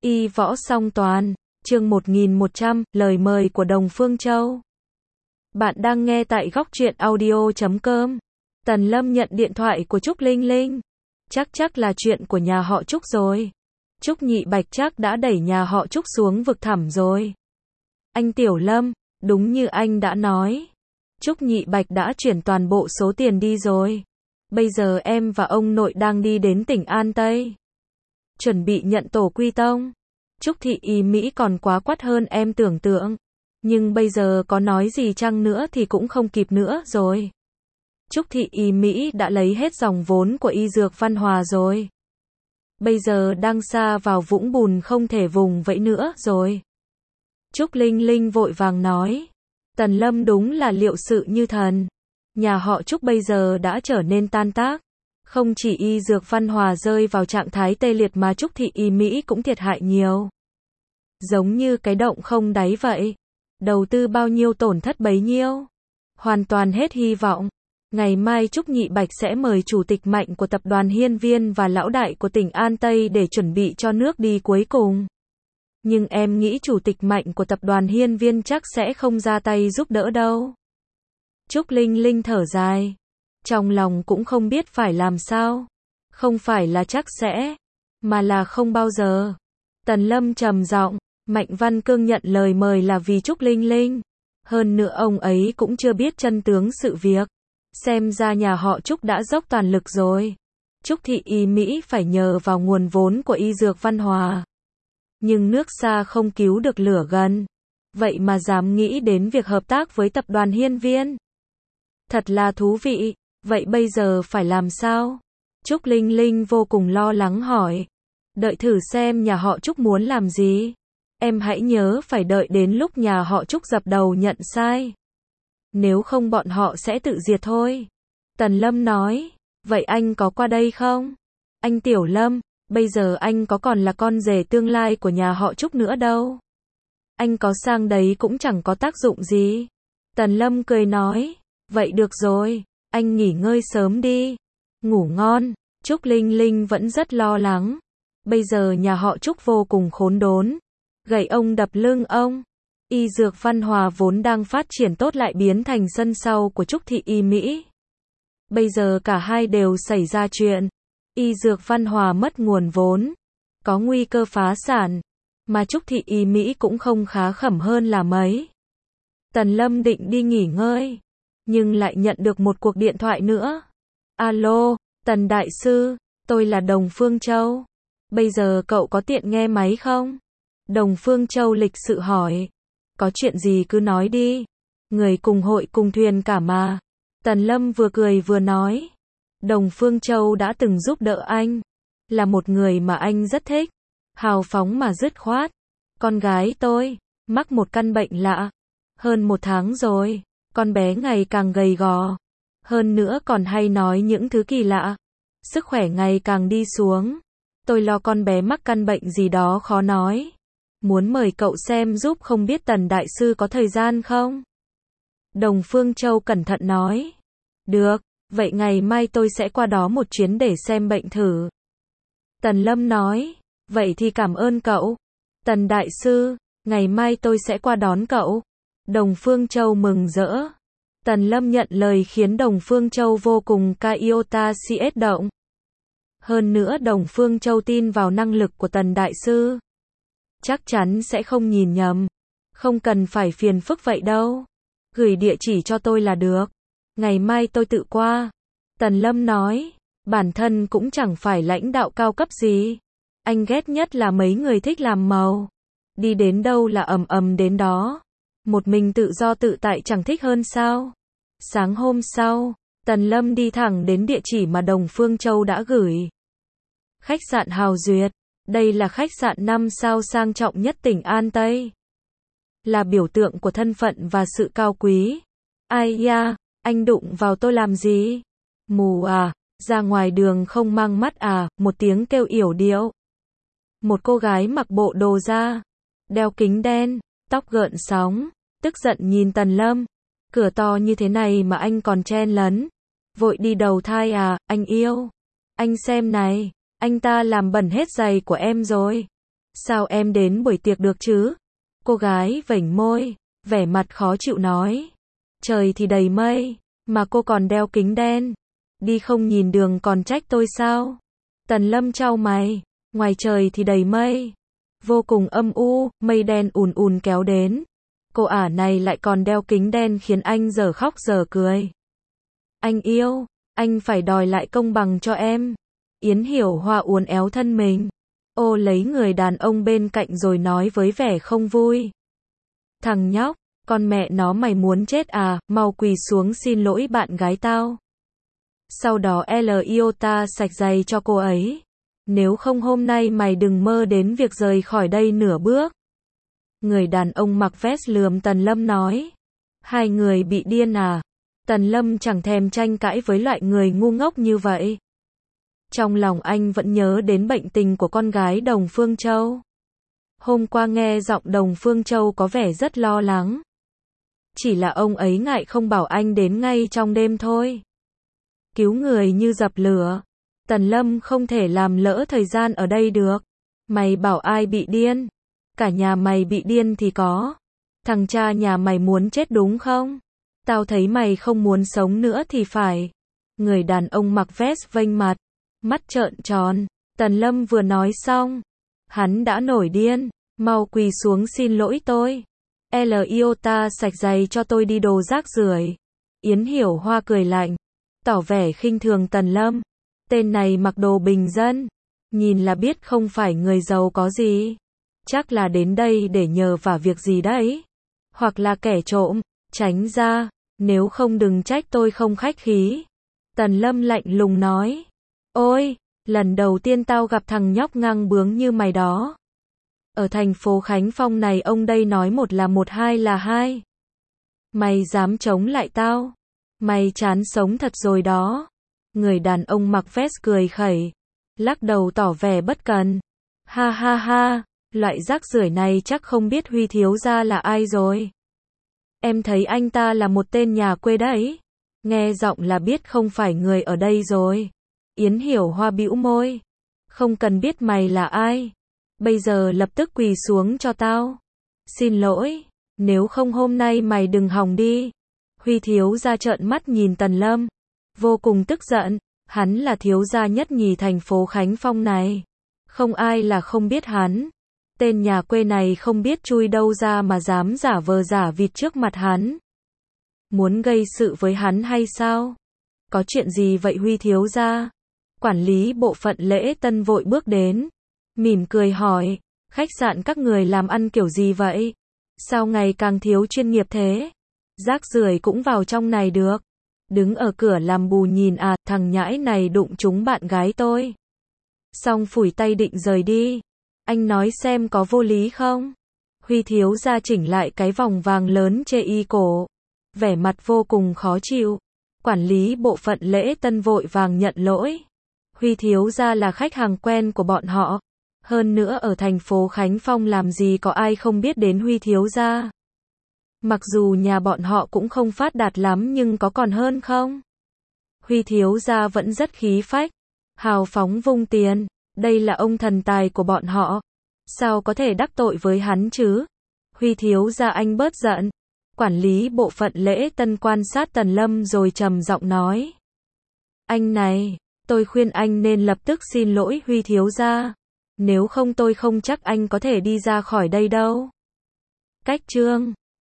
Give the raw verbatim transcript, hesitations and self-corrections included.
Y võ song toàn, chương một nghìn một trăm, lời mời của Đồng Phương Châu. Bạn đang nghe tại góc truyện audio chấm com. Tần Lâm nhận điện thoại của Trúc Linh Linh. Chắc chắc là chuyện của nhà họ Trúc rồi. Trúc Nhị Bạch chắc đã đẩy nhà họ Trúc xuống vực thẳm rồi. Anh Tiểu Lâm, đúng như anh đã nói. Trúc Nhị Bạch đã chuyển toàn bộ số tiền đi rồi. Bây giờ em và ông nội đang đi đến tỉnh An Tây. Chuẩn bị nhận tổ quy tông. Trúc Thị Y Mỹ còn quá quắt hơn em tưởng tượng. Nhưng bây giờ có nói gì chăng nữa thì cũng không kịp nữa rồi. Trúc Thị Y Mỹ đã lấy hết dòng vốn của Y Dược Văn Hòa rồi. Bây giờ đang sa vào vũng bùn không thể vùng vẫy nữa rồi. Trúc Linh Linh vội vàng nói. Tần Lâm đúng là liệu sự như thần. Nhà họ Trúc bây giờ đã trở nên tan tác. Không chỉ Y Dược Văn Hòa rơi vào trạng thái tê liệt mà Trúc Thị Y Mỹ cũng thiệt hại nhiều. Giống như cái động không đáy vậy. Đầu tư bao nhiêu tổn thất bấy nhiêu. Hoàn toàn hết hy vọng. Ngày mai Trúc Nhị Bạch sẽ mời chủ tịch mạnh của tập đoàn Hiên Viên và lão đại của tỉnh An Tây để chuẩn bị cho nước đi cuối cùng. Nhưng em nghĩ chủ tịch mạnh của tập đoàn Hiên Viên chắc sẽ không ra tay giúp đỡ đâu. Trúc Linh Linh thở dài. Trong lòng cũng không biết phải làm sao. Không phải là chắc sẽ, mà là không bao giờ. Tần Lâm trầm giọng, Mạnh Văn Cương nhận lời mời là vì Trúc Linh Linh. Hơn nữa ông ấy cũng chưa biết chân tướng sự việc. Xem ra nhà họ Trúc đã dốc toàn lực rồi. Trúc Thị Y Mỹ phải nhờ vào nguồn vốn của Y Dược Văn Hòa. Nhưng nước xa không cứu được lửa gần. Vậy mà dám nghĩ đến việc hợp tác với tập đoàn Hiên Viên. Thật là thú vị. Vậy bây giờ phải làm sao? Trúc Linh Linh vô cùng lo lắng hỏi. Đợi thử xem nhà họ Trúc muốn làm gì. Em hãy nhớ phải đợi đến lúc nhà họ Trúc dập đầu nhận sai. Nếu không bọn họ sẽ tự diệt thôi. Tần Lâm nói. Vậy anh có qua đây không? Anh Tiểu Lâm, bây giờ anh có còn là con rể tương lai của nhà họ Trúc nữa đâu. Anh có sang đấy cũng chẳng có tác dụng gì. Tần Lâm cười nói. Vậy được rồi. Anh nghỉ ngơi sớm đi. Ngủ ngon. Trúc Linh Linh vẫn rất lo lắng. Bây giờ nhà họ Trúc vô cùng khốn đốn. Gậy ông đập lưng ông. Y Dược Văn Hòa vốn đang phát triển tốt lại biến thành sân sau của Trúc Thị Y Mỹ. Bây giờ cả hai đều xảy ra chuyện. Y Dược Văn Hòa mất nguồn vốn. Có nguy cơ phá sản. Mà Trúc Thị Y Mỹ cũng không khá khẩm hơn là mấy. Tần Lâm định đi nghỉ ngơi. Nhưng lại nhận được một cuộc điện thoại nữa. Alo, Tần Đại Sư, tôi là Đồng Phương Châu. Bây giờ cậu có tiện nghe máy không? Đồng Phương Châu lịch sự hỏi. Có chuyện gì cứ nói đi. Người cùng hội cùng thuyền cả mà. Tần Lâm vừa cười vừa nói. Đồng Phương Châu đã từng giúp đỡ anh. Là một người mà anh rất thích. Hào phóng mà dứt khoát. Con gái tôi, mắc một căn bệnh lạ. Hơn một tháng rồi. Con bé ngày càng gầy gò. Hơn nữa còn hay nói những thứ kỳ lạ. Sức khỏe ngày càng đi xuống. Tôi lo con bé mắc căn bệnh gì đó khó nói. Muốn mời cậu xem giúp không biết Tần Đại Sư có thời gian không? Đồng Phương Châu cẩn thận nói. Được, vậy ngày mai tôi sẽ qua đó một chuyến để xem bệnh thử. Tần Lâm nói. Vậy thì cảm ơn cậu. Tần Đại Sư, ngày mai tôi sẽ qua đón cậu. Đồng Phương Châu mừng rỡ. Tần Lâm nhận lời khiến Đồng Phương Châu vô cùng ca iota cs động. Hơn nữa Đồng Phương Châu tin vào năng lực của Tần Đại Sư. Chắc chắn sẽ không nhìn nhầm. Không cần phải phiền phức vậy đâu. Gửi địa chỉ cho tôi là được. Ngày mai tôi tự qua. Tần Lâm nói. Bản thân cũng chẳng phải lãnh đạo cao cấp gì. Anh ghét nhất là mấy người thích làm màu. Đi đến đâu là ầm ầm đến đó. Một mình tự do tự tại chẳng thích hơn sao? Sáng hôm sau, Tần Lâm đi thẳng đến địa chỉ mà Đồng Phương Châu đã gửi. Khách sạn Hào Duyệt. Đây là khách sạn năm sao sang trọng nhất tỉnh An Tây. Là biểu tượng của thân phận và sự cao quý. Ai da, anh đụng vào tôi làm gì? Mù à, ra ngoài đường không mang mắt à, một tiếng kêu yểu điệu. Một cô gái mặc bộ đồ da, đeo kính đen, tóc gợn sóng. Tức giận nhìn Tần Lâm. Cửa to như thế này mà anh còn chen lấn. Vội đi đầu thai à, anh yêu. Anh xem này. Anh ta làm bẩn hết giày của em rồi. Sao em đến buổi tiệc được chứ? Cô gái vểnh môi, vẻ mặt khó chịu nói. Trời thì đầy mây, mà cô còn đeo kính đen. Đi không nhìn đường còn trách tôi sao? Tần Lâm chau mày, ngoài trời thì đầy mây. Vô cùng âm u, mây đen ùn ùn kéo đến. Cô ả này lại còn đeo kính đen khiến anh giờ khóc giờ cười. Anh yêu, anh phải đòi lại công bằng cho em. Yến Hiểu Hoa uốn éo thân mình, ô lấy người đàn ông bên cạnh rồi nói với vẻ không vui. Thằng nhóc, con mẹ nó mày muốn chết à, mau quỳ xuống xin lỗi bạn gái tao. Sau đó L iota sạch giày cho cô ấy. Nếu không hôm nay mày đừng mơ đến việc rời khỏi đây nửa bước. Người đàn ông mặc vest lườm Tần Lâm nói. Hai người bị điên à? Tần Lâm chẳng thèm tranh cãi với loại người ngu ngốc như vậy. Trong lòng anh vẫn nhớ đến bệnh tình của con gái Đồng Phương Châu. Hôm qua nghe giọng Đồng Phương Châu có vẻ rất lo lắng. Chỉ là ông ấy ngại không bảo anh đến ngay trong đêm thôi. Cứu người như dập lửa. Tần Lâm không thể làm lỡ thời gian ở đây được. Mày bảo ai bị điên? Cả nhà mày bị điên thì có. Thằng cha nhà mày muốn chết đúng không? Tao thấy mày không muốn sống nữa thì phải. Người đàn ông mặc vest vênh mặt, mắt trợn tròn. Tần Lâm vừa nói xong, hắn đã nổi điên. Mau quỳ xuống xin lỗi tôi. L iota sạch giày cho tôi đi đồ rác rưởi. Yến Hiểu Hoa cười lạnh, tỏ vẻ khinh thường Tần Lâm. Tên này mặc đồ bình dân, nhìn là biết không phải người giàu có gì. Chắc là đến đây để nhờ vả việc gì đấy. Hoặc là kẻ trộm, tránh ra, nếu không đừng trách tôi không khách khí. Tần Lâm lạnh lùng nói. Ôi, lần đầu tiên tao gặp thằng nhóc ngang bướng như mày đó. Ở thành phố Khánh Phong này ông đây nói một là một hai là hai. Mày dám chống lại tao? Mày chán sống thật rồi đó. Người đàn ông mặc vest cười khẩy, lắc đầu tỏ vẻ bất cần. Ha ha ha, loại rác rưởi này chắc không biết Huy thiếu gia là ai rồi. Em thấy anh ta là một tên nhà quê đấy. Nghe giọng là biết không phải người ở đây rồi. Yến Hiểu Hoa bĩu môi. Không cần biết mày là ai. Bây giờ lập tức quỳ xuống cho tao. Xin lỗi, nếu không hôm nay mày đừng hòng đi. Huy thiếu gia trợn mắt nhìn Tần Lâm, vô cùng tức giận. Hắn là thiếu gia nhất nhì thành phố Khánh Phong này. Không ai là không biết hắn. Tên nhà quê này không biết chui đâu ra mà dám giả vờ giả vịt trước mặt hắn. Muốn gây sự với hắn hay sao? Có chuyện gì vậy Huy thiếu gia? Quản lý bộ phận lễ tân vội bước đến, mỉm cười hỏi, khách sạn các người làm ăn kiểu gì vậy? Sao ngày càng thiếu chuyên nghiệp thế? Rác rưởi cũng vào trong này được. Đứng ở cửa làm bù nhìn à, thằng nhãi này đụng trúng bạn gái tôi. Xong phủi tay định rời đi. Anh nói xem có vô lý không? Huy thiếu gia chỉnh lại cái vòng vàng lớn chê y cổ. Vẻ mặt vô cùng khó chịu. Quản lý bộ phận lễ tân vội vàng nhận lỗi. Huy thiếu gia là khách hàng quen của bọn họ. Hơn nữa ở thành phố Khánh Phong làm gì có ai không biết đến Huy thiếu gia. Mặc dù nhà bọn họ cũng không phát đạt lắm nhưng có còn hơn không? Huy thiếu gia vẫn rất khí phách, hào phóng vung tiền. Đây là ông thần tài của bọn họ. Sao có thể đắc tội với hắn chứ? Huy thiếu gia anh bớt giận. Quản lý bộ phận lễ tân quan sát Tần Lâm rồi trầm giọng nói. Anh này, tôi khuyên anh nên lập tức xin lỗi Huy thiếu gia. Nếu không tôi không chắc anh có thể đi ra khỏi đây đâu. Cách chương